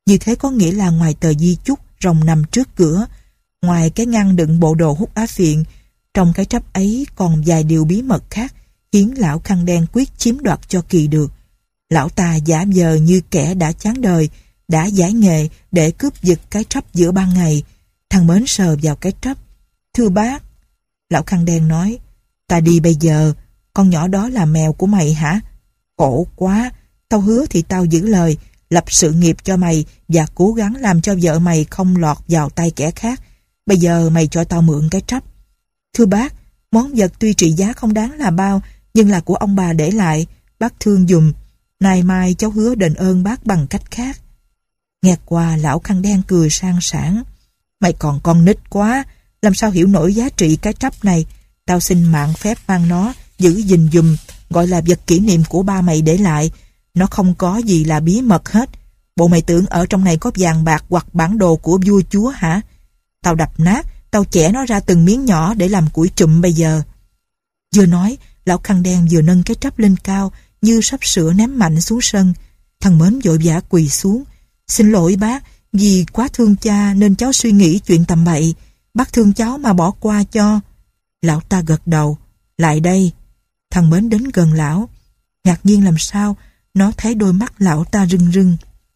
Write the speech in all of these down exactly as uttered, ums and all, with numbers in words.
Như thế có nghĩa là ngoài tờ di chúc rồng nằm trước cửa, ngoài cái ngăn đựng bộ đồ hút á phiện, trong cái trắp ấy còn vài điều bí mật khác khiến lão khăn đen quyết chiếm đoạt cho kỳ được. Lão ta giả vờ như kẻ đã chán đời, đã giải nghề để cướp giật cái trắp giữa ban ngày. Thằng Mến sờ vào cái trắp. Thưa bác, lão khăn đen nói, ta đi bây giờ, con nhỏ đó là mèo của mày hả? Khổ quá, tao hứa thì tao giữ lời, lập sự nghiệp cho mày và cố gắng làm cho vợ mày không lọt vào tay kẻ khác. Bây giờ mày cho tao mượn cái trắp. Thưa bác, món vật tuy trị giá không đáng là bao, nhưng là của ông bà để lại, bác thương dùm. Nay mai cháu hứa đền ơn bác bằng cách khác. Nghe qua lão khăn đen cười sang sảng. Mày còn con nít quá, làm sao hiểu nổi giá trị cái trắp này. Tao xin mạng phép mang nó, giữ gìn dùm, gọi là vật kỷ niệm của ba mày để lại. Nó không có gì là bí mật hết. Bộ mày tưởng ở trong này có vàng bạc hoặc bản đồ của vua chúa hả? Tao đập nát, tao chẻ nó ra từng miếng nhỏ để làm củi chùm bây giờ. Vừa nói, lão khăn đen vừa nâng cái trắp lên cao, như sắp sửa ném mạnh xuống sân. Thằng Mến vội vã quỳ xuống. Xin lỗi bác, vì quá thương cha nên cháu suy nghĩ chuyện tầm bậy. Bác thương cháu mà bỏ qua cho. Lão ta gật đầu. Lại đây. Thằng Mến đến gần lão. Ngạc nhiên làm sao, nó thấy đôi mắt lão ta rưng rưng.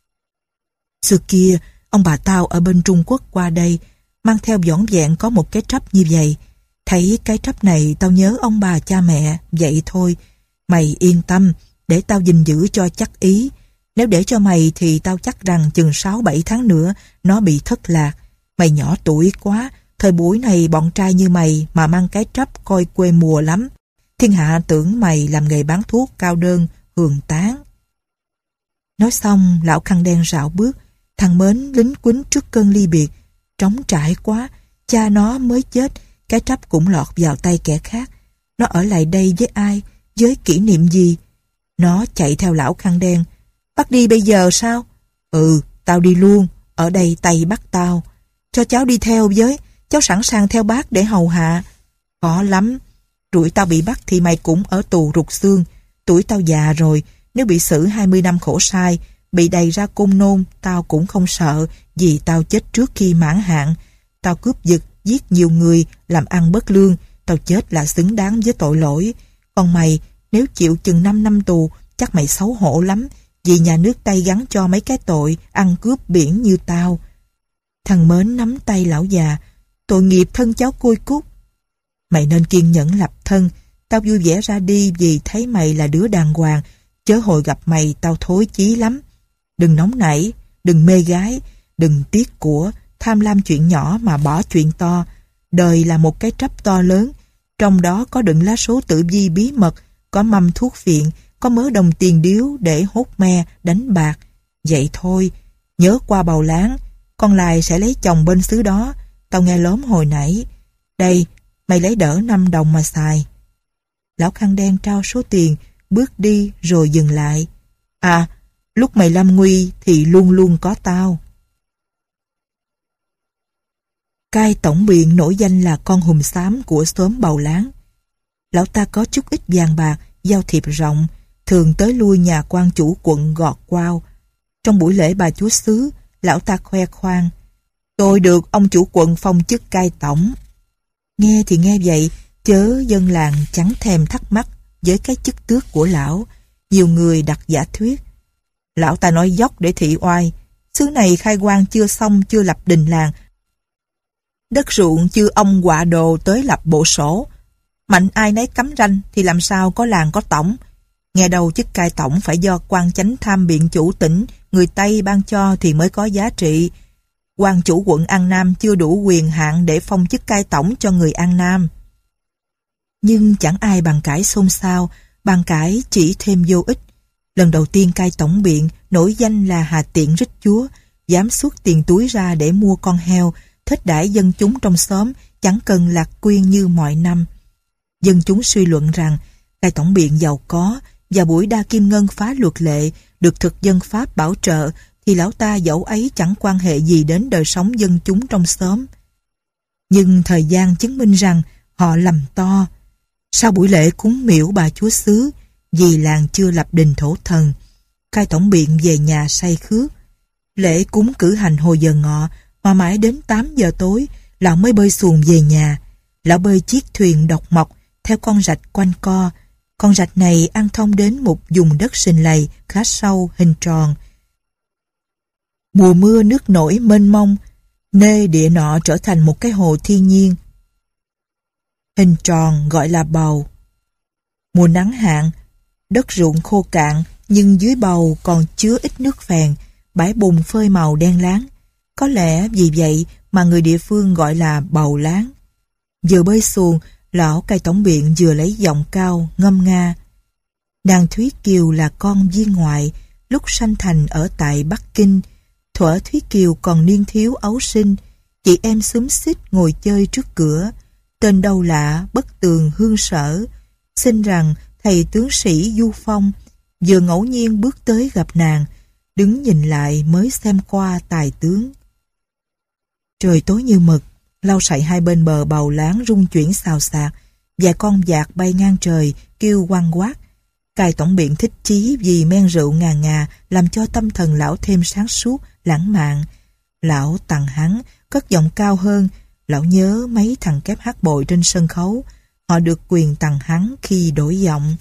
Xưa kia, ông bà tao ở bên Trung Quốc qua đây, mang theo vỏn vẹn có một cái trắp như vậy. Thấy cái trắp này tao nhớ ông bà cha mẹ, vậy thôi. Mày yên tâm, để tao gìn giữ cho chắc ý. Nếu để cho mày thì tao chắc rằng chừng sáu bảy tháng nữa nó bị thất lạc. Mày nhỏ tuổi quá, thời buổi này bọn trai như mày mà mang cái trắp coi quê mùa lắm. Thiên hạ tưởng mày làm nghề bán thuốc cao đơn, hường tán. Nói xong, lão khăn đen rảo bước. Thằng Mến lính quýnh trước cơn ly biệt. Trống trải quá, cha nó mới chết, cái trắp cũng lọt vào tay kẻ khác. Nó ở lại đây với ai, với kỷ niệm gì? Nó chạy theo lão khăn đen. Bắt đi bây giờ sao? Ừ, tao đi luôn, ở đây tay bắt tao. Cho cháu đi theo với, cháu sẵn sàng theo bác để hầu hạ. Khó lắm, rủi tao bị bắt thì mày cũng ở tù rụt xương. Tuổi tao già rồi, nếu bị xử hai mươi năm khổ sai, bị đầy ra côn nôn, tao cũng không sợ, vì tao chết trước khi mãn hạn. Tao cướp giật, giết nhiều người, làm ăn bất lương, tao chết là xứng đáng với tội lỗi. Còn mày, nếu chịu chừng năm năm tù, chắc mày xấu hổ lắm, vì nhà nước Tây gắn cho mấy cái tội ăn cướp biển như tao. Thằng Mến nắm tay lão già. Tội nghiệp thân cháu côi cút. Mày nên kiên nhẫn lập thân. Tao vui vẻ ra đi vì thấy mày là đứa đàng hoàng, chớ hồi gặp mày tao thối chí lắm. Đừng nóng nảy, đừng mê gái, đừng tiếc của, tham lam chuyện nhỏ mà bỏ chuyện to. Đời là một cái trắp to lớn, trong đó có đựng lá số tử vi bí mật, có mâm thuốc phiện, có mớ đồng tiền điếu để hốt me, đánh bạc. Vậy thôi, nhớ qua bầu láng, con Lai sẽ lấy chồng bên xứ đó, tao nghe lóm hồi nãy. Đây, mày lấy đỡ năm đồng mà xài. Lão khăn đen trao số tiền, bước đi rồi dừng lại. À, lúc mày lâm nguy thì luôn luôn có tao. Cai tổng biện nổi danh là con hùm xám của xóm bầu láng. Lão ta có chút ít vàng bạc, giao thiệp rộng, thường tới lui nhà quan chủ quận gọt quao. Trong buổi lễ bà chúa xứ, lão ta khoe khoang. Tôi được ông chủ quận phong chức cai tổng. Nghe thì nghe vậy, chớ dân làng chẳng thèm thắc mắc với cái chức tước của lão. Nhiều người đặt giả thuyết. Lão ta nói dốc để thị oai. Xứ này khai quang chưa xong, chưa lập đình làng. Đất ruộng chưa ông quạ đồ tới lập bộ sổ. Mạnh ai nấy cấm ranh thì làm sao có làng có tổng. Nghe đầu chức cai tổng phải do quan chánh tham biện chủ tỉnh, người Tây ban cho thì mới có giá trị. Quan chủ quận An Nam chưa đủ quyền hạn để phong chức cai tổng cho người An Nam. Nhưng chẳng ai bàn cãi xôn xao, bàn cãi chỉ thêm vô ích. Lần đầu tiên cai tổng biện nổi danh là hà tiện rít chúa, dám xuất tiền túi ra để mua con heo, thích đãi dân chúng trong xóm, chẳng cần lạc quyên như mọi năm. Dân chúng suy luận rằng cai tổng biện giàu có, và buổi đa kim ngân phá luật lệ, được thực dân Pháp bảo trợ, thì lão ta dẫu ấy chẳng quan hệ gì đến đời sống dân chúng trong xóm. Nhưng thời gian chứng minh rằng họ lầm to. Sau buổi lễ cúng miễu bà chúa xứ, vì làng chưa lập đình thổ thần, cai tổng biện về nhà say khước. Lễ cúng cử hành hồi giờ ngọ, mà mãi đến tám giờ tối, lão mới bơi xuồng về nhà. Lão bơi chiếc thuyền độc mộc theo con rạch quanh co. Con rạch này ăn thông đến một vùng đất sình lầy khá sâu, hình tròn. Mùa mưa nước nổi mênh mông, nơi địa nọ trở thành một cái hồ thiên nhiên. Hình tròn gọi là bầu. Mùa nắng hạn, đất ruộng khô cạn, nhưng dưới bầu còn chứa ít nước phèn, bãi bùn phơi màu đen láng. Có lẽ vì vậy mà người địa phương gọi là bầu láng. Vừa bơi xuồng, lão cai tổng biện vừa lấy giọng cao ngâm nga. Nàng Thúy Kiều là con viên ngoại, lúc sanh thành ở tại Bắc Kinh. Thuở Thúy Kiều còn niên thiếu ấu sinh, chị em xúm xít ngồi chơi trước cửa. Tên đâu lạ, Bất Tường Hương Sở. Xin rằng thầy tướng sĩ Du Phong vừa ngẫu nhiên bước tới gặp nàng, đứng nhìn lại mới xem qua tài tướng. Trời tối như mực, lau sậy hai bên bờ bầu láng rung chuyển xào xạc, và con vạc bay ngang trời kêu quăng quát. Cai tổng biện thích chí vì men rượu ngà ngà làm cho tâm thần lão thêm sáng suốt, lãng mạn. Lão tặng hắn, cất giọng cao hơn. Lão nhớ mấy thằng kép hát bội trên sân khấu, họ được quyền tặng hắn khi đổi giọng.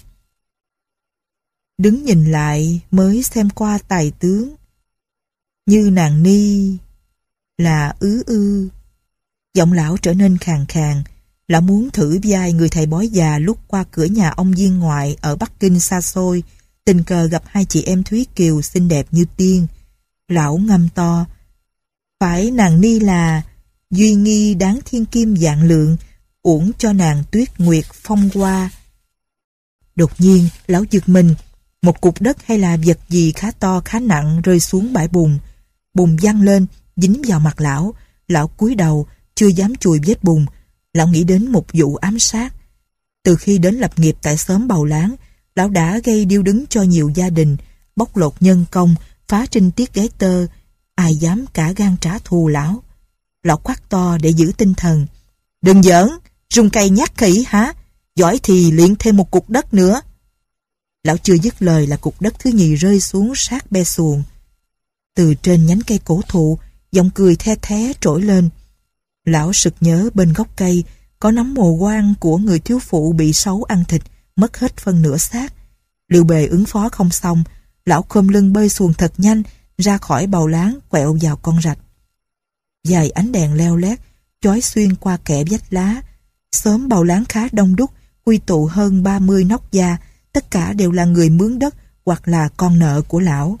Đứng nhìn lại mới xem qua tài tướng, như nàng ni là ứ ư. Giọng lão trở nên khàn khàn. Lão muốn thử vai người thầy bói già lúc qua cửa nhà ông viên ngoại ở Bắc Kinh xa xôi, tình cờ gặp hai chị em Thúy Kiều xinh đẹp như tiên. Lão ngâm to: phải nàng ni là duy nghi đáng thiên kim vạn lượng, uổng cho nàng tuyết nguyệt phong hoa. Đột nhiên lão giật mình, một cục đất hay là vật gì khá to khá nặng rơi xuống bãi bùn. Bùn văng lên dính vào mặt lão. Lão cúi đầu chưa dám chùi vết bùn. Lão nghĩ đến một vụ ám sát. Từ khi đến lập nghiệp tại xóm Bầu Láng, lão đã gây điêu đứng cho nhiều gia đình, bóc lột nhân công, phá trinh tiết gái tơ. Ai dám cả gan trả thù lão? Lão quát to để giữ tinh thần: đừng giỡn, rung cây nhát khỉ hả? Giỏi thì luyện thêm một cục đất nữa. Lão chưa dứt lời là cục đất thứ nhì rơi xuống sát be xuồng. Từ trên nhánh cây cổ thụ, giọng cười the thé trỗi lên. Lão sực nhớ bên gốc cây có nắm mồ quan của người thiếu phụ bị sấu ăn thịt, mất hết phân nửa xác. Liệu bề ứng phó không xong, lão khom lưng bơi xuồng thật nhanh ra khỏi bầu láng, quẹo vào con rạch. Vài ánh đèn leo lét chói xuyên qua kẽ vách lá. Xóm Bầu Láng khá đông đúc, quy tụ hơn ba mươi nóc gia, tất cả đều là người mướn đất hoặc là con nợ của lão.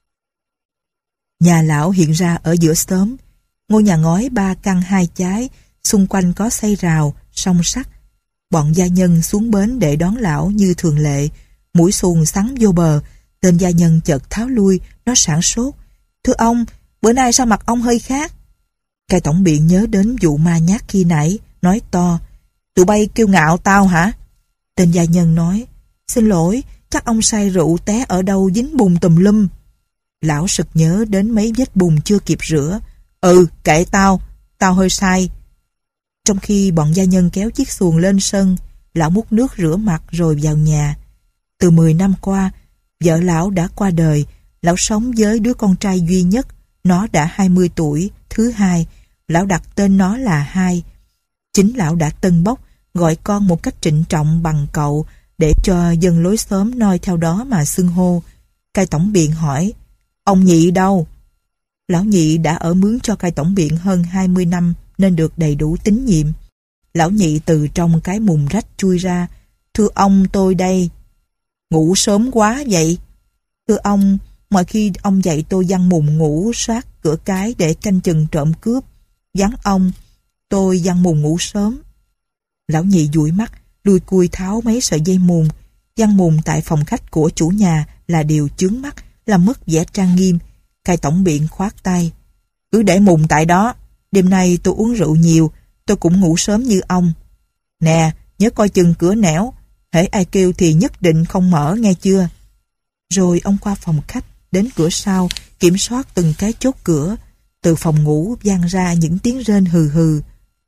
Nhà lão hiện ra ở giữa xóm. Ngôi nhà ngói ba căn hai chái, xung quanh có xây rào, song sắt. Bọn gia nhân xuống bến để đón lão như thường lệ. Mũi xuồng sắn vô bờ, tên gia nhân chợt tháo lui, nó sảng sốt: thưa ông, bữa nay sao mặt ông hơi khác? Cai tổng biện nhớ đến vụ ma nhát khi nãy, nói to: tụi bay kiêu ngạo tao hả? Tên gia nhân nói: xin lỗi, chắc ông say rượu té ở đâu dính bùn tùm lum. Lão sực nhớ đến mấy vết bùn chưa kịp rửa. Ừ, kệ tao, tao hơi say. Trong khi bọn gia nhân kéo chiếc xuồng lên sân, lão múc nước rửa mặt rồi vào nhà. Từ mười năm qua, vợ lão đã qua đời. Lão sống với đứa con trai duy nhất, nó đã hai mươi tuổi, thứ hai. Lão đặt tên nó là Hai. Chính lão đã tân bốc, gọi con một cách trịnh trọng bằng cậu, để cho dân lối xóm noi theo đó mà xưng hô. Cai tổng biện hỏi: ông Nhị đâu? Lão Nhị đã ở mướn cho cai tổng biện hơn hai mươi năm nên được đầy đủ tín nhiệm. Lão Nhị từ trong cái mùng rách chui ra: thưa ông, tôi đây. Ngủ sớm quá vậy? Thưa ông, mọi khi ông dạy tôi giăng mùng ngủ sát cửa cái để canh chừng trộm cướp. Vắng ông, tôi giăng mùng ngủ sớm. Lão Nhị dụi mắt, đuôi cui tháo mấy sợi dây mùng. Giăng mùng tại phòng khách của chủ nhà là điều chướng mắt, làm mất vẻ trang nghiêm. Cai tổng biện khoát tay: cứ để mùng tại đó, đêm nay tôi uống rượu nhiều, tôi cũng ngủ sớm như ông. Nè, nhớ coi chừng cửa nẻo, hễ ai kêu thì nhất định không mở, nghe chưa? Rồi ông qua phòng khách, đến cửa sau, kiểm soát từng cái chốt cửa. Từ phòng ngủ vang ra những tiếng rên hừ hừ.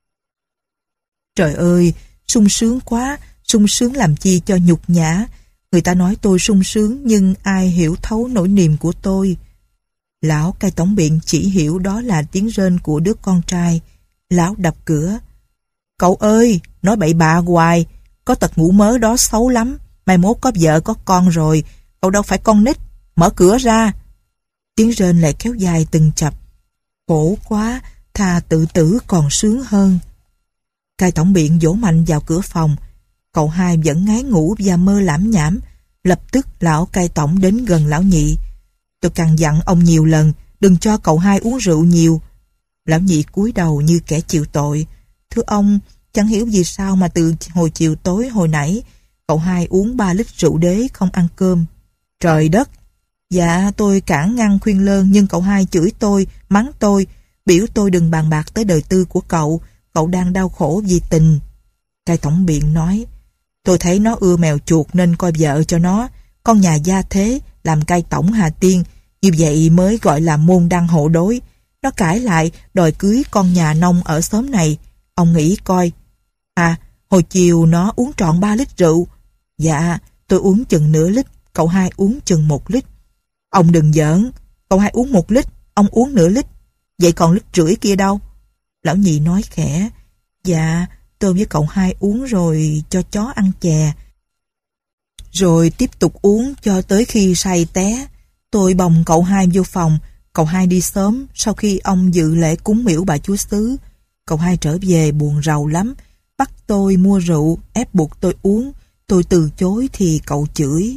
Trời ơi, sung sướng quá, sung sướng làm chi cho nhục nhã. Người ta nói tôi sung sướng nhưng ai hiểu thấu nỗi niềm của tôi. Lão cai tổng biện chỉ hiểu đó là tiếng rên của đứa con trai. Lão đập cửa. Cậu ơi, nói bậy bạ hoài, có tật ngủ mớ đó xấu lắm, mai mốt có vợ có con rồi, cậu đâu phải con nít, mở cửa ra. Tiếng rên lại kéo dài từng chập. Khổ quá, thà tự tử còn sướng hơn. Cai tổng biện vỗ mạnh vào cửa phòng. Cậu hai vẫn ngái ngủ và mơ lãm nhảm. Lập tức lão cai tổng đến gần lão nhị. Tôi căn dặn ông nhiều lần, đừng cho cậu hai uống rượu nhiều. Lão nhị cúi đầu như kẻ chịu tội. Thưa ông, chẳng hiểu vì sao mà từ hồi chiều tối hồi nãy, cậu hai uống ba lít rượu đế không ăn cơm. Trời đất! Dạ, tôi cản ngăn khuyên lơn, nhưng cậu hai chửi tôi, mắng tôi, biểu tôi đừng bàn bạc tới đời tư của cậu, cậu đang đau khổ vì tình. Cai tổng biện nói, tôi thấy nó ưa mèo chuột nên coi vợ cho nó, con nhà gia thế, làm cai tổng Hà Tiên, như vậy mới gọi là môn đăng hộ đối. Nó cãi lại, đòi cưới con nhà nông ở xóm này, ông nghĩ coi. À, hồi chiều nó uống trọn ba lít rượu. Dạ, tôi uống chừng nửa lít, cậu hai uống chừng một lít. Ông đừng giỡn, cậu hai uống một lít, ông uống nửa lít. Vậy còn lít rưỡi kia đâu? Lão nhị nói khẽ, dạ, tôi với cậu hai uống rồi cho chó ăn chè. Rồi tiếp tục uống cho tới khi say té. Tôi bồng cậu hai vô phòng, cậu hai đi sớm sau khi ông dự lễ cúng miễu bà chúa xứ. Cậu hai trở về buồn rầu lắm, bắt tôi mua rượu, ép buộc tôi uống. Tôi từ chối thì cậu chửi.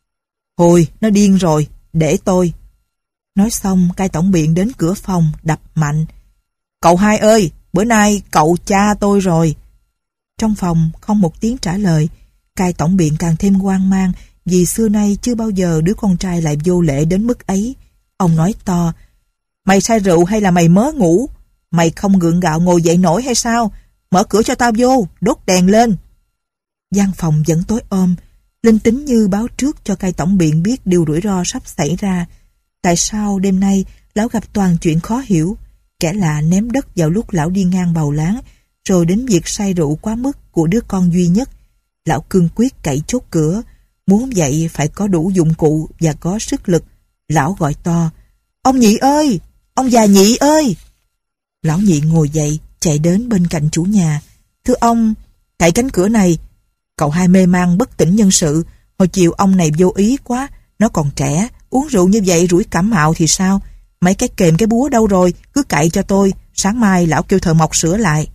Hồi, nó điên rồi, để tôi. Nói xong, cai tổng biện đến cửa phòng, đập mạnh. Cậu hai ơi, bữa nay cậu cha tôi rồi. Trong phòng không một tiếng trả lời. Cai tổng biện càng thêm hoang mang, vì xưa nay chưa bao giờ đứa con trai lại vô lễ đến mức ấy. Ông nói to, mày say rượu hay là mày mớ ngủ? Mày không gượng gạo ngồi dậy nổi hay sao? Mở cửa cho tao vô, đốt đèn lên. Gian phòng vẫn tối om, linh tính như báo trước cho cai tổng biện biết điều rủi ro sắp xảy ra. Tại sao đêm nay lão gặp toàn chuyện khó hiểu? Kẻ lạ ném đất vào lúc lão đi ngang bầu láng, rồi đến việc say rượu quá mức của đứa con duy nhất. Lão cương quyết cậy chốt cửa, muốn vậy phải có đủ dụng cụ và có sức lực. Lão gọi to, ông nhị ơi, ông già nhị ơi. Lão nhị ngồi dậy, chạy đến bên cạnh chủ nhà. Thưa ông, cậy cánh cửa này. Cậu hai mê man bất tỉnh nhân sự. Hồi chiều ông này vô ý quá, nó còn trẻ, uống rượu như vậy rủi cảm mạo thì sao? Mấy cái kềm cái búa đâu rồi, cứ cậy cho tôi, sáng mai lão kêu thợ mộc sửa lại.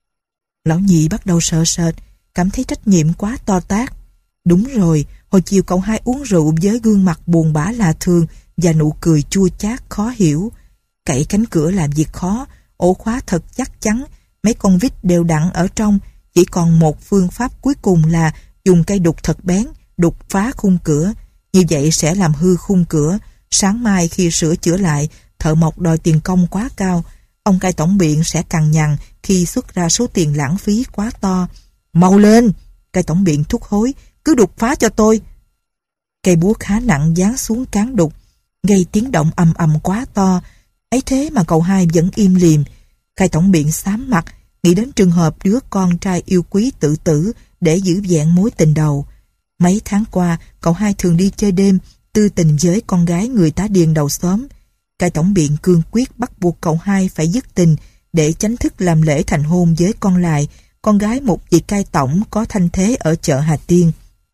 Lão nhị bắt đầu sợ sệt, cảm thấy trách nhiệm quá to tát. Đúng rồi, hồi chiều cậu hai uống rượu với gương mặt buồn bã lạ thường và nụ cười chua chát khó hiểu. Cậy cánh cửa làm việc khó, ổ khóa thật chắc chắn, mấy con vít đều đặn ở trong, chỉ còn một phương pháp cuối cùng là dùng cây đục thật bén, đục phá khung cửa. Như vậy sẽ làm hư khung cửa. Sáng mai khi sửa chữa lại, thợ mộc đòi tiền công quá cao. Ông cai tổng biện sẽ cằn nhằn khi xuất ra số tiền lãng phí quá to. Mau lên! Cai tổng biện thúc hối, cứ đục phá cho tôi. Cây búa khá nặng giáng xuống cán đục, gây tiếng động ầm ầm quá to. Ấy thế mà cậu hai vẫn im lìm. Cai tổng biện xám mặt, nghĩ đến trường hợp đứa con trai yêu quý tự tử để giữ vẹn mối tình đầu. Mấy tháng qua, cậu hai thường đi chơi đêm, tư tình với con gái người tá điền đầu xóm. Cai tổng biện cương quyết bắt buộc cậu hai phải dứt tình để tránh thức làm lễ thành hôn với con Lại, con gái một vị cai tổng có thanh thế ở chợ Hà Tiên.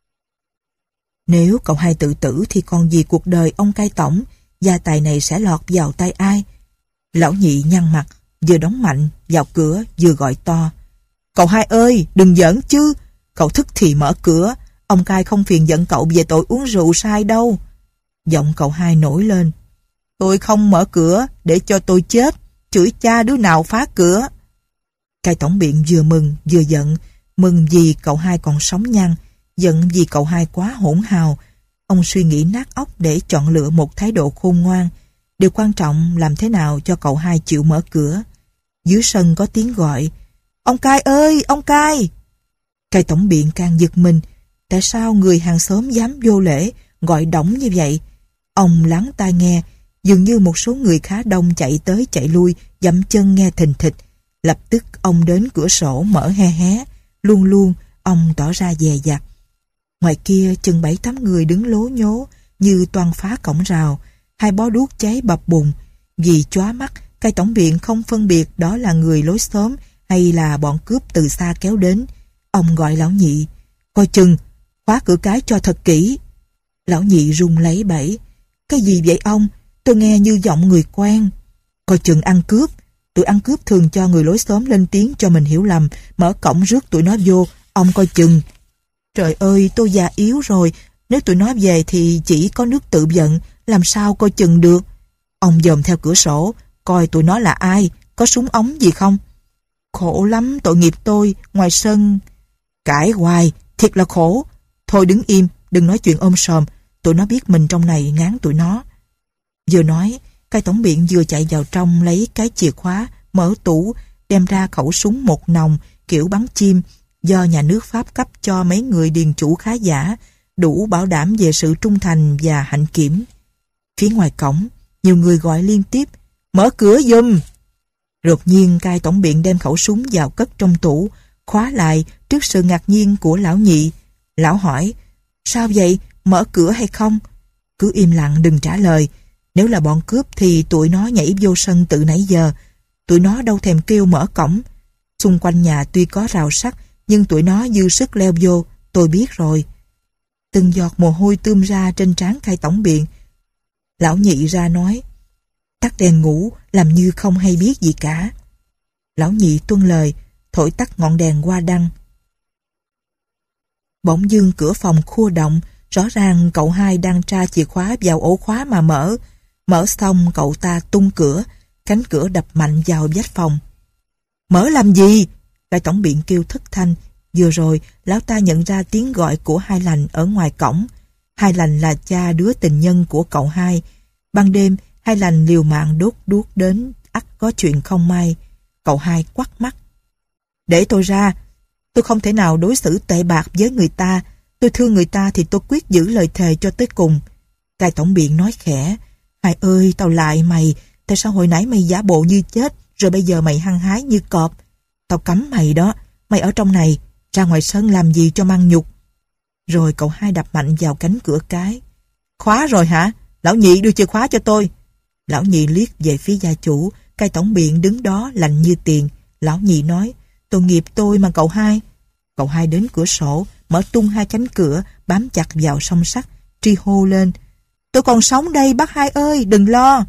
Nếu cậu hai tự tử thì còn gì cuộc đời ông cai tổng, gia tài này sẽ lọt vào tay ai? Lão nhị nhăn mặt, vừa đóng mạnh vào cửa vừa gọi to. Cậu hai ơi, đừng giỡn chứ, cậu thức thì mở cửa, ông cai không phiền giận cậu về tội uống rượu sai đâu. Giọng cậu hai nổi lên. Tôi không mở cửa để cho tôi chết, chửi cha đứa nào phá cửa. Cai tổng biện vừa mừng vừa giận, mừng vì cậu hai còn sống nhăn, giận vì cậu hai quá hỗn hào. Ông suy nghĩ nát óc để chọn lựa một thái độ khôn ngoan. Điều quan trọng làm thế nào cho cậu hai chịu mở cửa. Dưới sân có tiếng gọi. Ông cai ơi, ông cai! Cai tổng biện càng giật mình. Tại sao người hàng xóm dám vô lễ gọi đổng như vậy? Ông lắng tai nghe, dường như một số người khá đông chạy tới chạy lui, dậm chân nghe thình thịch. Lập tức ông đến cửa sổ mở he hé, luôn luôn ông tỏ ra dè dặt. Ngoài kia chừng bảy tám người đứng lố nhố như toan phá cổng rào. hai bó đuốc cháy bập bùng. Vì chóa mắt, cai tổng biện không phân biệt đó là người lối xóm hay là bọn cướp từ xa kéo đến. Ông gọi lão nhị: "Coi chừng, khóa cửa cái cho thật kỹ." Lão nhị run lấy bẩy: "Cái gì vậy ông? Tôi nghe như giọng người quen." "Coi chừng ăn cướp. Tụi ăn cướp thường cho người lối xóm lên tiếng cho mình hiểu lầm, mở cổng rước tụi nó vô. Ông coi chừng." "Trời ơi, tôi già yếu rồi. Nếu tụi nó về thì chỉ có nước tự vận, làm sao coi chừng được." Ông dòm theo cửa sổ, coi tụi nó là ai, có súng ống gì không. "Khổ lắm, tội nghiệp tôi, ngoài sân." "Cãi hoài, thiệt là khổ. Thôi đứng im, đừng nói chuyện ôm sòm, tụi nó biết mình trong này ngán tụi nó." Vừa nói, cai tổng biện vừa chạy vào trong lấy cái chìa khóa, mở tủ, đem ra khẩu súng một nòng kiểu bắn chim do nhà nước Pháp cấp cho mấy người điền chủ khá giả, đủ bảo đảm về sự trung thành và hạnh kiểm. Phía ngoài cổng, nhiều người gọi liên tiếp: "Mở cửa giùm!" Đột nhiên cai tổng biện đem khẩu súng vào cất trong tủ, khóa lại trước sự ngạc nhiên của lão nhị. Lão hỏi: "Sao vậy? Mở cửa hay không?" "Cứ im lặng đừng trả lời. Nếu là bọn cướp thì tụi nó nhảy vô sân từ nãy giờ. Tụi nó đâu thèm kêu mở cổng. Xung quanh nhà tuy có rào sắt, nhưng tụi nó dư sức leo vô, tôi biết rồi." Từng giọt mồ hôi tươm ra trên trán cai tổng biện. Lão nhị ra nói: "Tắt đèn ngủ, làm như không hay biết gì cả." Lão nhị tuân lời, thổi tắt ngọn đèn hoa đăng. Bỗng dưng cửa phòng khua động, rõ ràng cậu hai đang tra chìa khóa vào ổ khóa mà mở. Mở xong cậu ta tung cửa, cánh cửa đập mạnh vào vách phòng. "Mở làm gì?" Cai tổng biện kêu thất thanh. Vừa rồi lão ta nhận ra tiếng gọi của Hai Lành ở ngoài cổng. Hai Lành là cha đứa tình nhân của cậu hai. Ban đêm Hai Lành liều mạng đốt đuốc đến, ắt có chuyện không may. Cậu hai quắt mắt: "Để tôi ra. Tôi không thể nào đối xử tệ bạc với người ta. Tôi thương người ta thì tôi quyết giữ lời thề cho tới cùng." Cai tổng biện nói khẽ: "Hai ơi, tao lại mày. Tại sao hồi nãy mày giả bộ như chết, rồi bây giờ mày hăng hái như cọp? Tao cấm mày đó. Mày ở trong này, ra ngoài sân làm gì cho mang nhục." Rồi cậu hai đập mạnh vào cánh cửa cái. "Khóa rồi hả? Lão nhị đưa chìa khóa cho tôi." Lão nhị liếc về phía gia chủ. Cai tổng biện đứng đó lạnh như tiền. Lão nhị nói: "Tội nghiệp tôi mà cậu hai." Cậu hai đến cửa sổ, mở tung hai cánh cửa, bám chặt vào song sắt, tri hô lên: "Tôi còn sống đây bác hai ơi, đừng lo."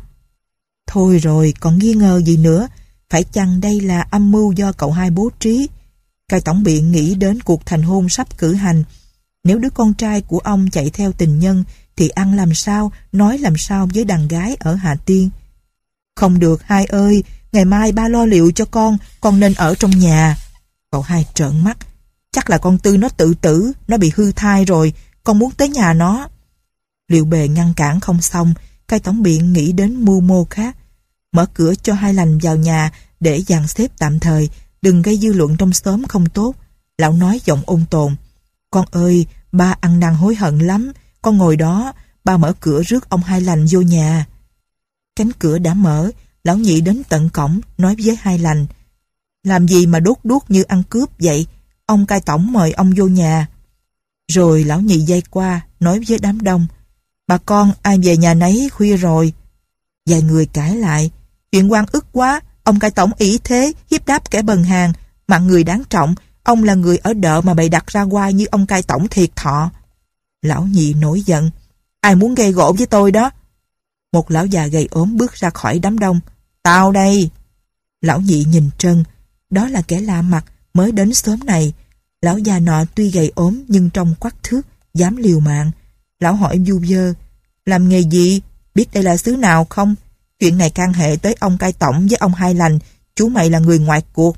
Thôi rồi, còn nghi ngờ gì nữa? Phải chăng đây là âm mưu do cậu hai bố trí? Cai tổng biện nghĩ đến cuộc thành hôn sắp cử hành. Nếu đứa con trai của ông chạy theo tình nhân thì ăn làm sao, nói làm sao với đàn gái ở Hà Tiên. "Không được hai ơi, ngày mai ba lo liệu cho con, con nên ở trong nhà." Cậu hai trợn mắt: "Chắc là con Tư nó tự tử, nó bị hư thai rồi, con muốn tới nhà nó." Liệu bề ngăn cản không xong, cai tổng biện nghĩ đến mưu mô khác. Mở cửa cho Hai Lành vào nhà để dàn xếp tạm thời, đừng gây dư luận trong xóm không tốt. Lão nói giọng ôn tồn: "Con ơi, ba ăn năn hối hận lắm. Con ngồi đó, ba mở cửa rước ông Hai Lành vô nhà." Cánh cửa đã mở, lão nhị đến tận cổng, nói với Hai Lành: "Làm gì mà đốt đuốc như ăn cướp vậy? Ông cai tổng mời ông vô nhà." Rồi lão nhị dây qua, nói với đám đông: "Bà con ai về nhà nấy, khuya rồi." Vài người cãi lại: "Chuyện oan ức quá, ông cai tổng ỷ thế, hiếp đáp kẻ bần hàng, mạng người đáng trọng, ông là người ở đợ mà bày đặt ra oai như ông cai tổng thiệt thọ." Lão nhị nổi giận: "Ai muốn gây gổ với tôi đó?" Một lão già gầy ốm bước ra khỏi đám đông: "Tao đây." Lão nhị nhìn Trân, đó là kẻ lạ mặt mới đến xóm này. Lão già nọ tuy gầy ốm nhưng trông quắc thước, dám liều mạng. Lão hỏi vu vơ: "Làm nghề gì? Biết đây là xứ nào không? Chuyện này can hệ tới ông cai tổng với ông Hai Lành, chú mày là người ngoài cuộc."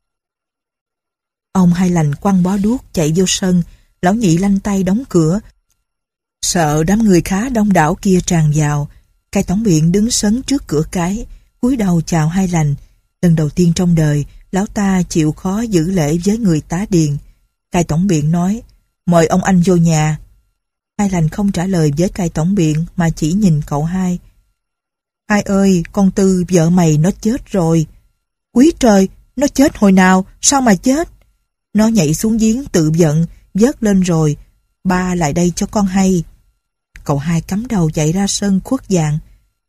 Ông Hai Lành quăng bó đuốc chạy vô sân. Lão nhị lanh tay đóng cửa, sợ đám người khá đông đảo kia tràn vào. Cai tổng biện đứng sấn trước cửa cái, cúi đầu chào Hai Lành. Lần đầu tiên trong đời, lão ta chịu khó giữ lễ với người tá điền. Cai tổng biện nói: "Mời ông anh vô nhà." Hai Lành không trả lời với cai tổng biện mà chỉ nhìn cậu hai. "Hai ơi, con Tư vợ mày nó chết rồi." "Quý trời, nó chết hồi nào? Sao mà chết?" "Nó nhảy xuống giếng tự vận, vớt lên rồi. Ba lại đây cho con hay." Cậu hai cắm đầu chạy ra sân khuất dạng.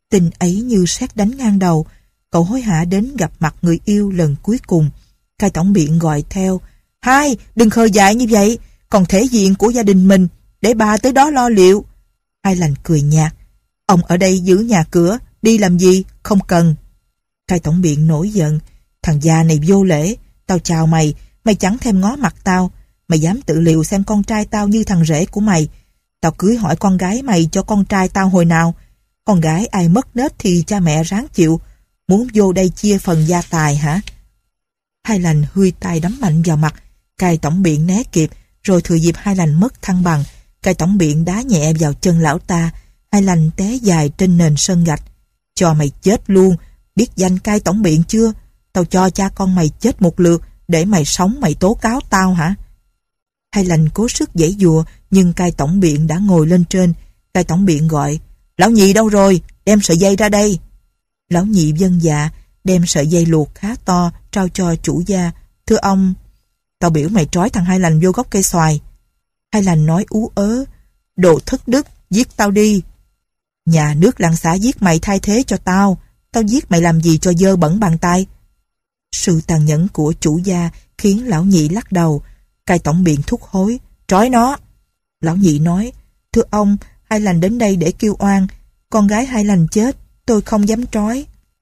Tin ấy như sét đánh ngang đầu. Cậu hối hả đến gặp mặt người yêu lần cuối cùng. Cai tổng biện gọi theo: Hai, đừng khờ dại như vậy, còn thể diện của gia đình mình, để bà tới đó lo liệu. Hai Lành cười nhạt: Ông ở đây giữ nhà cửa, đi làm gì, không cần. Cai tổng biện nổi giận: Thằng già này vô lễ, tao chào mày, mày chẳng thèm ngó mặt tao. Mày dám tự liệu xem con trai tao như thằng rể của mày. Tao cưới hỏi con gái mày cho con trai tao hồi nào. Con gái ai mất nết thì cha mẹ ráng chịu. Muốn vô đây chia phần gia tài hả? Hai Lành huôi tay đấm mạnh vào mặt. Cai tổng biện né kịp, rồi thừa dịp Hai Lành mất thăng bằng, Cai tổng biện đá nhẹ vào chân lão ta. Hai Lành té dài trên nền sân gạch. Cho mày chết luôn, biết danh Cai tổng biện chưa? Tao cho cha con mày chết một lượt, để mày sống mày tố cáo tao hả? Hai Lành cố sức giãy giụa, nhưng Cai tổng biện đã ngồi lên trên. Cai tổng biện gọi: Lão nhị đâu rồi? Đem sợi dây ra đây. Lão nhị vâng dạ, đem sợi dây luộc khá to trao cho chủ gia. Thưa ông, tao biểu mày trói thằng Hai Lành vô gốc cây xoài. Hai Lành nói ú ớ: Đồ thất đức, giết tao đi. Nhà nước làng xã giết mày thay thế cho tao. Tao giết mày làm gì cho dơ bẩn bàn tay? Sự tàn nhẫn của chủ gia khiến lão nhị lắc đầu. Cai tổng biện thúc hối: Trói nó. Lão nhị nói: Thưa ông, Hai Lành đến đây để kêu oan. Con gái Hai Lành chết, tôi không dám trói.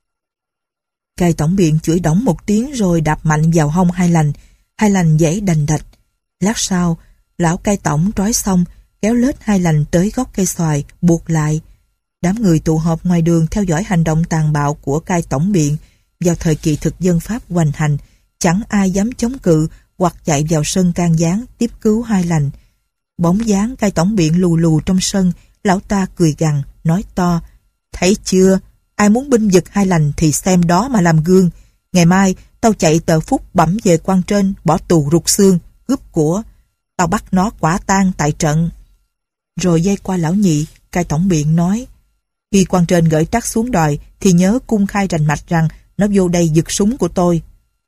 Cai tổng biện chửi đổng một tiếng rồi đạp mạnh vào hông Hai Lành. Hai Lành giãy đành đạch. Lát sau, lão cai tổng trói xong, kéo lết Hai Lành tới gốc cây xoài, buộc lại. Đám người tụ họp ngoài đường theo dõi hành động tàn bạo của cai tổng biện. Vào thời kỳ thực dân Pháp hoành hành, chẳng ai dám chống cự hoặc chạy vào sân can gián tiếp cứu Hai Lành. Bóng dáng cai tổng biện lù lù trong sân, lão ta cười gằn, nói to: Thấy chưa, ai muốn binh vực Hai Lành thì xem đó mà làm gương. Ngày mai tao chạy tờ phúc bẩm về quan trên, bỏ tù rụt xương, cướp của. Tao bắt nó quả tang tại trận. Rồi dây qua lão nhị, cai tổng biện nói: Khi quan trên gửi trắc xuống đòi thì nhớ cung khai rành mạch rằng nó vô đây giật súng của tôi.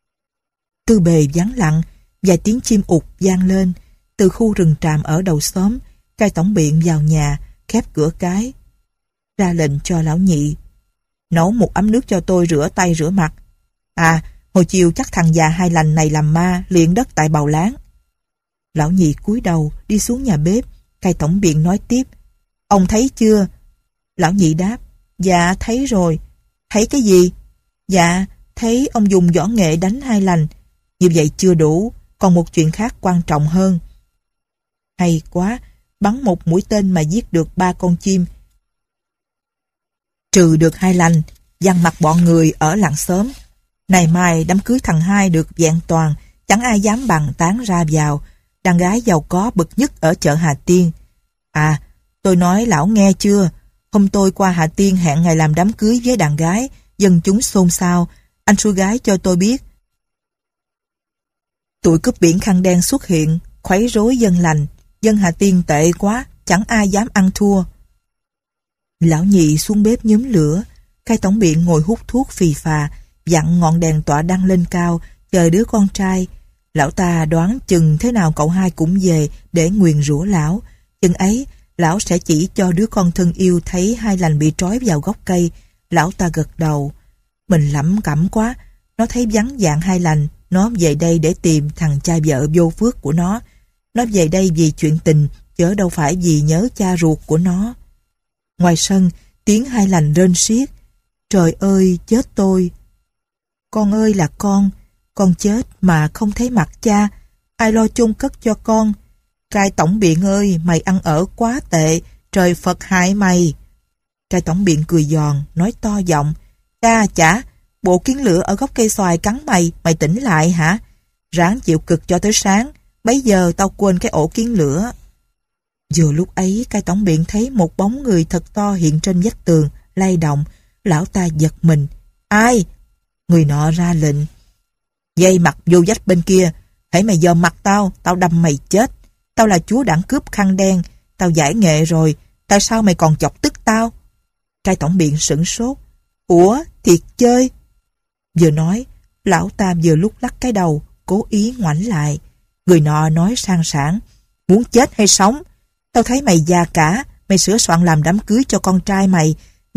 Tư bề vắng lặng, vài tiếng chim ụt vang lên. Từ khu rừng tràm ở đầu xóm, cai tổng biện vào nhà, khép cửa cái, ra lệnh cho lão nhị: Nấu một ấm nước cho tôi rửa tay rửa mặt. À, hồi chiều chắc thằng già Hai Lành này làm ma luyện đất tại Bào Láng. Lão nhị cúi đầu đi xuống nhà bếp. Cai tổng biện nói tiếp: Ông thấy chưa? Lão nhị đáp: Dạ thấy rồi. Thấy cái gì? Dạ thấy ông dùng võ nghệ đánh Hai Lành. Như vậy chưa đủ, còn một chuyện khác quan trọng hơn. Hay quá, bắn một mũi tên mà giết được ba con chim. Trừ được Hai Lành, dằn mặt bọn người ở làng xóm. Này mai đám cưới thằng Hai được vẹn toàn, chẳng ai dám bàn tán ra vào. Đàn gái giàu có bậc nhất ở chợ Hà Tiên. À, tôi nói lão nghe chưa? Hôm tôi qua Hà Tiên hẹn ngày làm đám cưới với đàn gái, dân chúng xôn xao. Anh xui gái cho tôi biết. Tụi cướp biển khăn đen xuất hiện, khuấy rối dân lành. Dân Hà Tiên tệ quá, chẳng ai dám ăn thua. Lão nhị xuống bếp nhóm lửa. Cai tổng biện ngồi hút thuốc phì phà, dặn ngọn đèn tỏa đăng lên cao, chờ đứa con trai. Lão ta đoán chừng thế nào cậu Hai cũng về để nguyền rủa lão. Chừng ấy, lão sẽ chỉ cho đứa con thân yêu thấy Hai Lành bị trói vào gốc cây. Lão ta gật đầu. Mình lẩm cẩm quá. Nó thấy vắng dạng Hai Lành. Nó về đây để tìm thằng cha vợ vô phước của nó. Nó về đây vì chuyện tình, chớ đâu phải vì nhớ cha ruột của nó. Ngoài sân, tiếng Hai Lành rên xiết: Trời ơi, chết tôi! Con ơi là con, con chết mà không thấy mặt cha, ai lo chôn cất cho con? Cai tổng biện ơi, mày ăn ở quá tệ, trời Phật hại mày. Cai tổng biện cười giòn, nói to giọng: Cha chả, bộ kiến lửa ở gốc cây xoài cắn mày, mày tỉnh lại hả? Ráng chịu cực cho tới sáng, bấy giờ tao quên cái ổ kiến lửa. Vừa lúc ấy, cai tổng biện thấy một bóng người thật to hiện trên vách tường, lay động. Lão ta giật mình. Ai? Người nọ ra lệnh: Dây mặt vô vách bên kia, hãy mày dòm mặt tao, tao đâm mày chết. Tao là chúa đảng cướp khăn đen, tao giải nghệ rồi, tại sao mày còn chọc tức tao? Cai tổng biện sửng sốt. Ủa, thiệt chơi? Vừa nói, lão ta vừa lúc lắc cái đầu, cố ý ngoảnh lại. Người nọ nói sang sảng: Muốn chết hay sống? Tao thấy mày già cả, mày sửa soạn làm đám cưới cho con trai mày,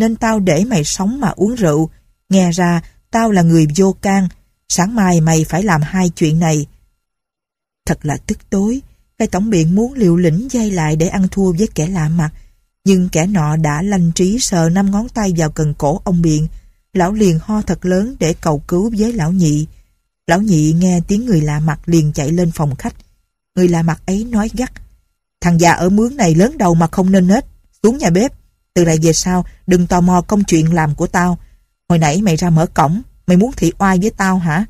nên tao để mày sống mà uống rượu. Nghe ra, tao là người vô can. Sáng mai mày phải làm hai chuyện này. Thật là tức tối. Cai tổng biện muốn liều lĩnh dây lại để ăn thua với kẻ lạ mặt. Nhưng kẻ nọ đã lanh trí sờ năm ngón tay vào cần cổ ông Biện. Lão liền ho thật lớn để cầu cứu với lão nhị. Lão nhị nghe tiếng người lạ mặt liền chạy lên phòng khách. Người lạ mặt ấy nói gắt: Thằng già ở mướn này lớn đầu mà không nên nết. Xuống nhà bếp. Từ đây về sau đừng tò mò công chuyện làm của tao. Hồi nãy mày ra mở cổng, mày muốn thị oai với tao hả?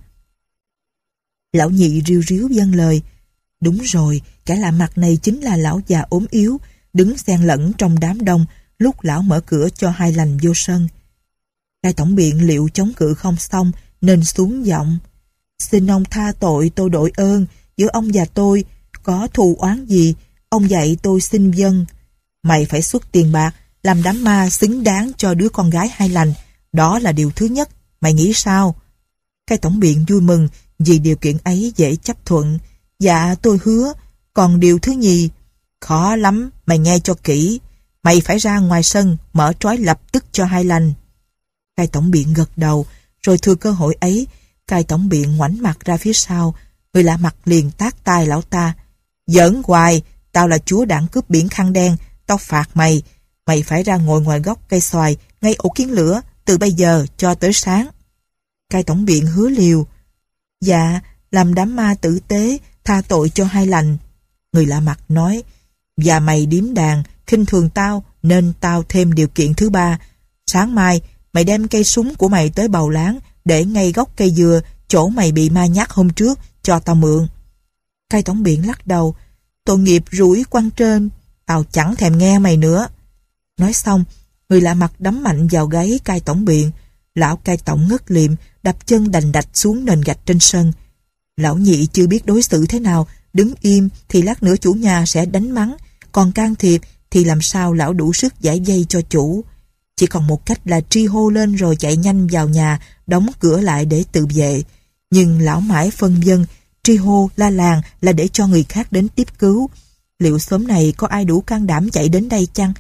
Lão nhị riu riu vâng lời. Đúng rồi, kẻ lạ mặt này chính là lão già ốm yếu, đứng xen lẫn trong đám đông lúc lão mở cửa cho Hai Lành vô sân. Cai tổng biện liệu chống cự không xong nên xuống giọng: Xin ông tha tội tôi đội ơn, giữa ông và tôi có thù oán gì, ông dạy tôi xin vâng. Mày phải xuất tiền bạc làm đám ma xứng đáng cho đứa con gái Hai Lành, đó là điều thứ nhất, mày nghĩ sao? Cai tổng biện vui mừng vì điều kiện ấy dễ chấp thuận. Dạ tôi hứa. Còn điều thứ nhì? Khó lắm, mày nghe cho kỹ. Mày phải ra ngoài sân mở trói lập tức cho Hai Lành. Cai tổng biện gật đầu, rồi thừa cơ hội ấy, cai tổng biện ngoảnh mặt ra phía sau. Người lạ mặt liền tát tai lão ta: Giỡn hoài, tao là chúa đảng cướp biển khăn đen, tao phạt mày. Mày phải ra ngồi ngoài gốc cây xoài ngay ổ kiến lửa từ bây giờ cho tới sáng. Cai tổng biện hứa liều: Dạ, làm đám ma tử tế, tha tội cho Hai Lành. Người lạ mặt nói: Và mày điếm đàn, khinh thường tao nên tao thêm điều kiện thứ ba. Sáng mai mày đem cây súng của mày tới bầu láng để ngay gốc cây dừa chỗ mày bị ma nhát hôm trước cho tao mượn. Cai tổng biện lắc đầu: Tội nghiệp rủi quan trên, tao chẳng thèm nghe mày nữa. Nói xong, người lạ mặt đấm mạnh vào gáy cai tổng biện. Lão cai tổng ngất liệm, đập chân đành đạch xuống nền gạch trên sân. Lão nhị chưa biết đối xử thế nào, đứng im thì lát nữa chủ nhà sẽ đánh mắng, còn can thiệp thì làm sao lão đủ sức giải vây cho chủ. Chỉ còn một cách là tri hô lên rồi chạy nhanh vào nhà, đóng cửa lại để tự vệ. Nhưng lão mãi phân vân, tri hô la làng là để cho người khác đến tiếp cứu. Liệu xóm này có ai đủ can đảm chạy đến đây chăng?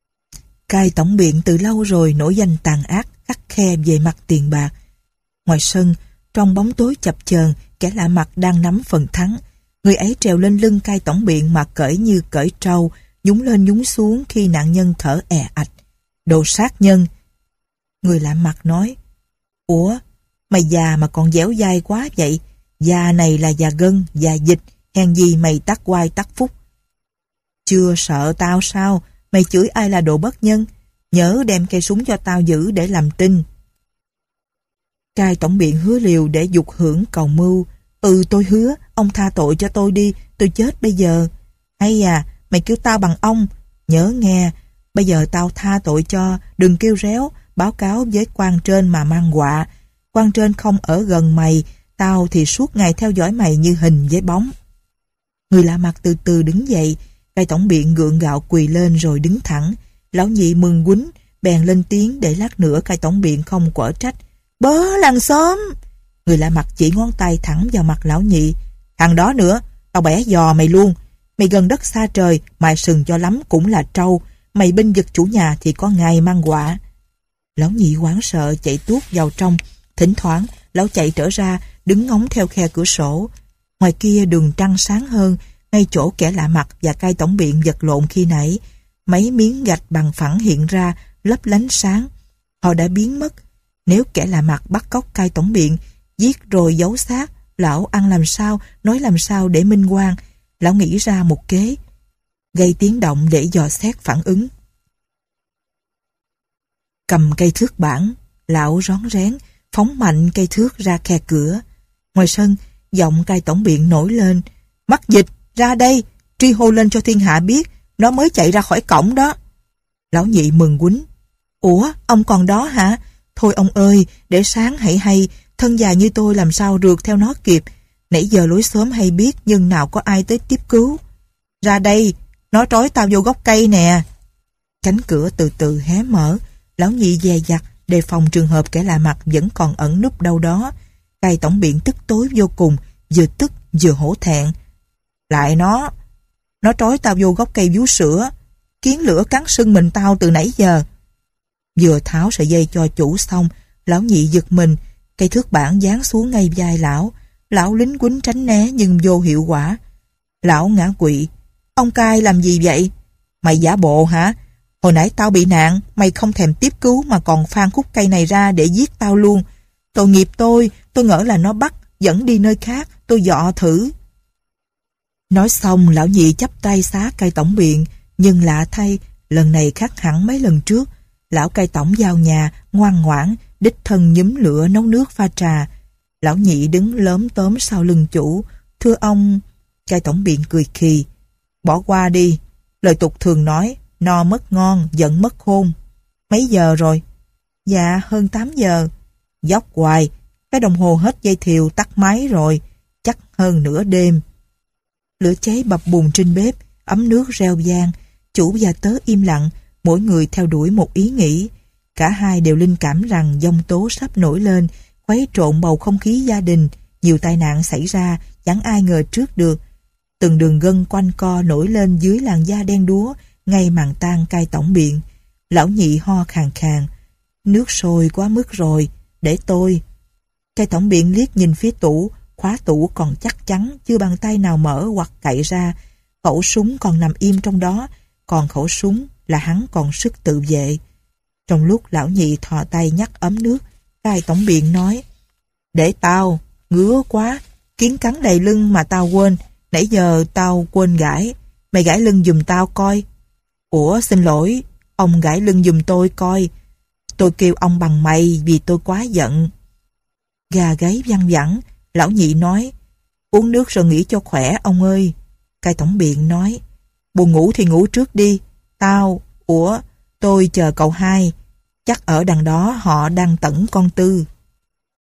Cai tổng biện từ lâu rồi nổi danh tàn ác, khắt khe về mặt tiền bạc. Ngoài sân, trong bóng tối chập chờn, kẻ lạ mặt đang nắm phần thắng. Người ấy trèo lên lưng cai tổng biện mà cởi như cởi trâu, nhúng lên nhúng xuống khi nạn nhân thở è ạch. Đồ sát nhân. Người lạ mặt nói: Ủa, mày già mà còn dẻo dai quá vậy. Già này là già gân, già dịch, hèn gì mày tắc oai tắc phúc. Chưa sợ tao sao? Mày chửi ai là đồ bất nhân? Nhớ đem cây súng cho tao giữ để làm tin. Cai tổng biện hứa liều để dục hưởng cầu mưu. Ừ, tôi hứa, ông tha tội cho tôi đi, tôi chết bây giờ. Hay à, mày kêu tao bằng ông. Nhớ nghe, bây giờ tao tha tội cho, đừng kêu réo, báo cáo với quan trên mà mang họa. Quan trên không ở gần mày, tao thì suốt ngày theo dõi mày như hình với bóng. Người lạ mặt từ từ đứng dậy, cai tổng biện gượng gạo quỳ lên rồi đứng thẳng. Lão nhị mừng quýnh, bèn lên tiếng để lát nữa cai tổng biện không quở trách. Bớ làng xóm! Người lạ mặt chỉ ngón tay thẳng vào mặt lão nhị. Thằng đó nữa, tao bẻ giò mày luôn. Mày gần đất xa trời, mài sừng cho lắm cũng là trâu. Mày binh vực chủ nhà thì có ngày mang họa. Lão nhị hoảng sợ chạy tuốt vào trong. Thỉnh thoảng, lão chạy trở ra, đứng ngóng theo khe cửa sổ. Ngoài kia đường trăng sáng hơn, ngay chỗ kẻ lạ mặt và cai tổng biện vật lộn khi nãy. Mấy miếng gạch bằng phẳng hiện ra, lấp lánh sáng. Họ đã biến mất. Nếu kẻ lạ mặt bắt cóc cai tổng biện, giết rồi giấu xác, lão ăn làm sao, nói làm sao để minh oan. Lão nghĩ ra một kế, gây tiếng động để dò xét phản ứng. Cầm cây thước bản, lão rón rén, phóng mạnh cây thước ra khe cửa. Ngoài sân, giọng cai tổng biện nổi lên. Mắc dịch, ra đây, tri hô lên cho thiên hạ biết, nó mới chạy ra khỏi cổng đó. Lão nhị mừng quýnh. Ủa, ông còn đó hả? Thôi ông ơi, để sáng hãy hay, thân già như tôi làm sao rượt theo nó kịp. Nãy giờ lối xóm hay biết nhưng nào có ai tới tiếp cứu. Ra đây, nó trói tao vô gốc cây nè. Cánh cửa từ từ hé mở, lão nhị dè dặt đề phòng trường hợp kẻ lạ mặt vẫn còn ẩn núp đâu đó. Cai tổng biện tức tối vô cùng, vừa tức vừa hổ thẹn. Lại nó, nó trói tao vô gốc cây vú sữa, kiến lửa cắn sưng mình tao từ nãy giờ. Vừa tháo sợi dây cho chủ xong, lão nhị giật mình, cây thước bản giáng xuống ngay vai lão. Lão lính quýnh tránh né nhưng vô hiệu quả. Lão ngã quỵ. Ông cai làm gì vậy? Mày giả bộ hả? Hồi nãy tao bị nạn, mày không thèm tiếp cứu mà còn phang khúc cây này ra để giết tao luôn. Tội nghiệp tôi, tôi ngỡ là nó bắt, dẫn đi nơi khác, tôi dọ thử. Nói xong, lão nhị chắp tay xá cai tổng biện, nhưng lạ thay, lần này khác hẳn mấy lần trước. Lão cai tổng vào nhà, ngoan ngoãn, đích thân nhúm lửa nấu nước pha trà. Lão nhị đứng lớm tớm sau lưng chủ. Thưa ông... Cai tổng biện cười khì. Bỏ qua đi. Lời tục thường nói, no mất ngon, giận mất khôn. Mấy giờ rồi? Dạ, hơn tám giờ. Dốc hoài, cái đồng hồ hết dây thiều tắt máy rồi. Chắc hơn nửa đêm. Lửa cháy bập bùng trên bếp, ấm nước reo vang. Chủ và tớ im lặng, mỗi người theo đuổi một ý nghĩ. Cả hai đều linh cảm rằng giông tố sắp nổi lên, khuấy trộn bầu không khí gia đình. Nhiều tai nạn xảy ra, chẳng ai ngờ trước được. Từng đường gân quanh co nổi lên dưới làn da đen đúa, ngay màn tang cai tổng biện. Lão nhị ho khàn khàn. Nước sôi quá mức rồi, để tôi. Cai tổng biện liếc nhìn phía tủ, khóa tủ còn chắc chắn, chưa bàn tay nào mở hoặc cậy ra. Khẩu súng còn nằm im trong đó, còn khẩu súng là hắn còn sức tự vệ. Trong lúc lão nhị thò tay nhắc ấm nước, cai tổng biện nói: Để tao, ngứa quá, kiến cắn đầy lưng mà tao quên, nãy giờ tao quên gãi, mày gãi lưng giùm tao coi. Ủa xin lỗi, ông gãi lưng giùm tôi coi. Tôi kêu ông bằng mày vì tôi quá giận. Gà gáy văng vẳng, lão nhị nói: Uống nước rồi nghỉ cho khỏe ông ơi. Cai tổng biện nói: Buồn ngủ thì ngủ trước đi. Tao, ủa, tôi chờ cậu hai. Chắc ở đằng đó họ đang tẩn con Tư.